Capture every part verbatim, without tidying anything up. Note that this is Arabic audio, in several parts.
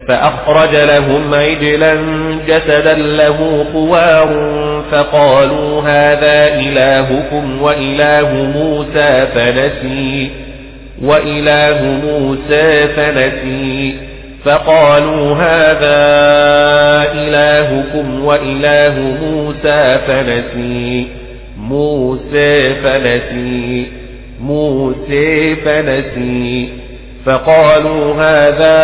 فأخرج لهم عجلا جسدا له خوار فقالوا هذا إلهكم وإله موسى فنسي وإله موسى فنسي فقالوا هذا إلهكم وإله موسى فنسي موسى فنسي موسى فنسي فقالوا هذا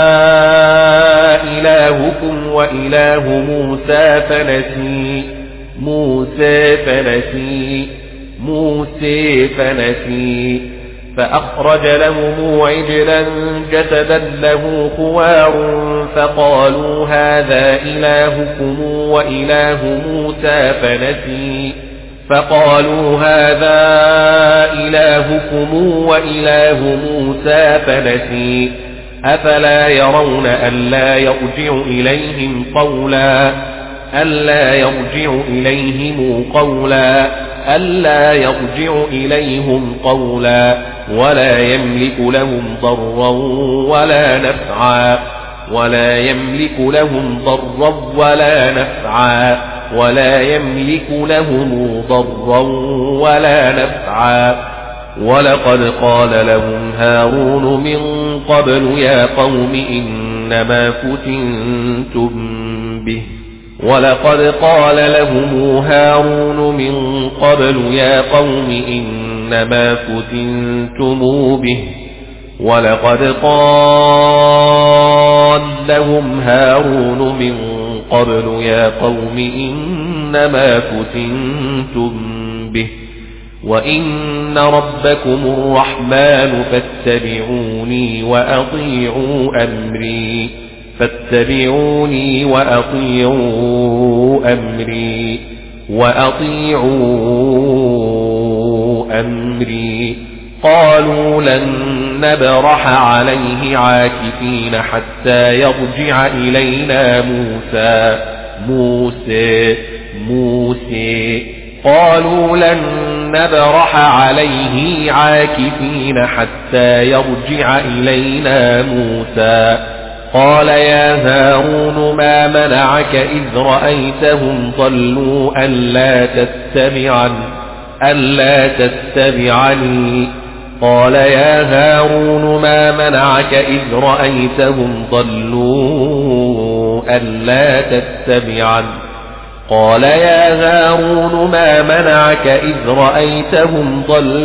إلهكم وإله موسى فنسي موسى فنسي موسى فنسي فأخرج لهم عجلا جسدا له خوار فقالوا هذا إلهكم وإله موسى فنسي فقالوا هذا إلهكم وإله موسى فنسي أفلا يرون ألا يرجع إليهم قولا ألا يرجع إليهم قولا ألا يرجع إليهم قولا ولا يملك لهم ضرا ولا نفعا ولا يملك لهم ضرا ولا نفعا ولا يملك لهم ضرا ولا نفعا ولقد قال لهم هارون من قبل يا قوم إنما فتنتم به ولقد قال لهم هارون من قبل يا قوم إنما فتنتم به ولقد قال لهم هارون من قبل يا قوم إنما فتنتم به وإن ربكم الرحمن فاتبعوني وأطيعوا أمري فاتبعوني وأطيعوا أمري وأطيعوا أمري قالوا لن نبرح عليه عاكفين حتى يرجع إلينا موسى موسى موسى قالوا لن نبرح عليه عاكفين حتى يرجع إلينا موسى قال يا هارون ما منعك إذ رأيتهم ضلوا ألا تتبعني ألا تتبعني قال يا هارون ما منعك إذ رأيتهم ضلوا ألا تتبعني قال يا هارون ما منعك إذ رأيتهم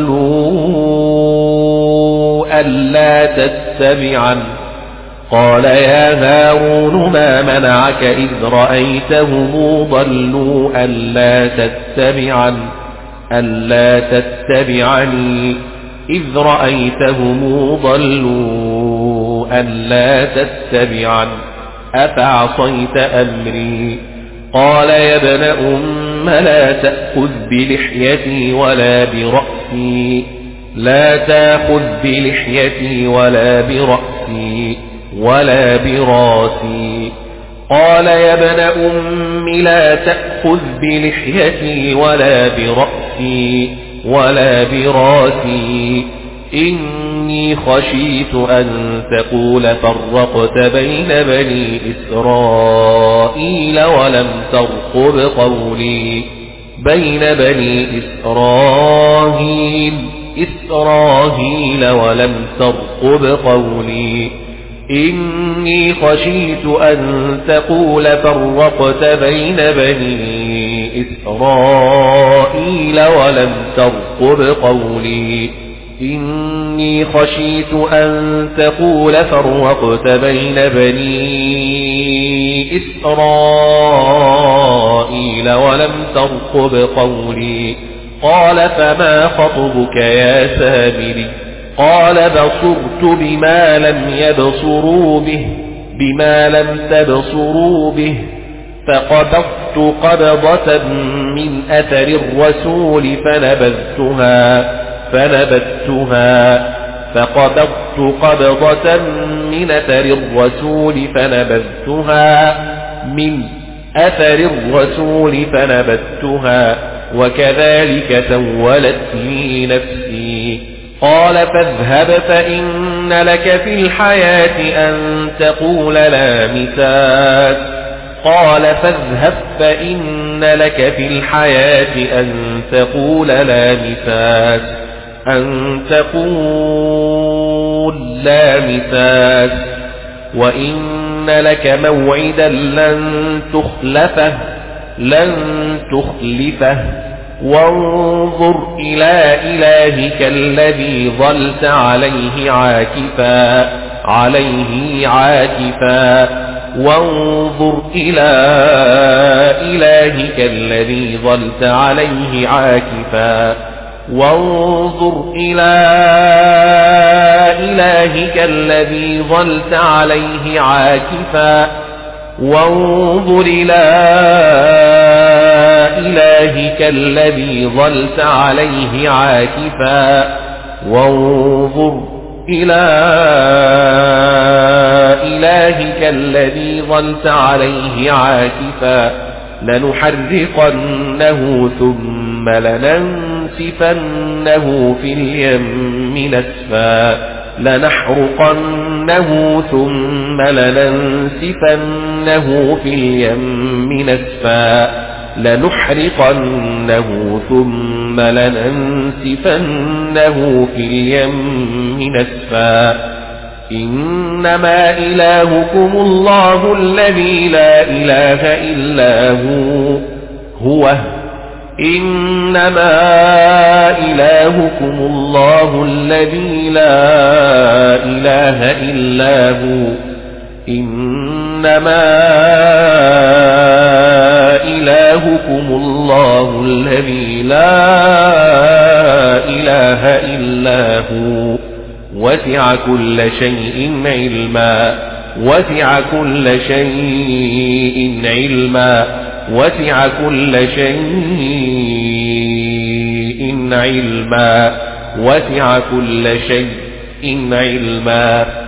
ضلوا ألا تتبعني قال يا هارون ما منعك إذ رأيتهم ضلوا ألا تتبعني ألا تتبعني إذ رأيتهم ضلوا ألا تتبعني أفعصيت أمري قال يا ابن أم لا تأخذ بلحيتي ولا برأسي لا تأخذ بلحيتي ولا برأسي ولا براسي قال يا ابن أم لا تأخذ بلحيتي ولا برأسي ولا براسي إني خشيت أن تقول فرقت بين بني إسرائيل ولم ترقب قولي بين بني إسرائيل إسرائيل ولم ترقب قولي إني خشيت أن تقول فرقت بين بني إسرائيل ولم ترقب قولي إني خشيت أن تقول فرقت بين بني إسرائيل ولم ترقب قولي قال فما خطبك يا سامري قال بصرت بما لم يبصروا به بما لم تبصروا به فقبضت قبضة من أثر الرسول فنبذتها فنبذتها فقبضت قبضة من أثر الرسول فنبذتها من أثر الرسول فنبذتها وكذلك سولت لي نفسي قال فاذهب فإن لك في الحياة أن تقول لا مساس قال فاذهب فإن لك في الحياة أن تقول لا مساس أن تقول لا مساس وإن لك موعدا لن تخلفه لن تخلفه وانظر إلى إلهك الذي ظلت عليه عاكفا عليه عاكفا وانظر إلى إلهك الذي ظلت عليه عاكفا وانظر إلى إلهك الذي ظلت عليه عاكفا وانظر إلى إلهك الذي ظلت عليه عاكفا وانظر إلى إلهك الذي ظلت عليه عاكفا لنحرقنه ثم لننسفنه في اليم نسفا لنحرقنه ثم لننسفنه في اليم نسفا لنحرقنه ثم لننسفنه في اليم نسفا إنما إلهكم الله الذي لا إله إلا هو هو إنما إلهكم الله الذي لا إله إلا هو إنما إلهكم الله الذي لا إله إلا هو وسع كل شيء علما وسع كل شيء علما وسع كل شيء علما وسع كل شيء علما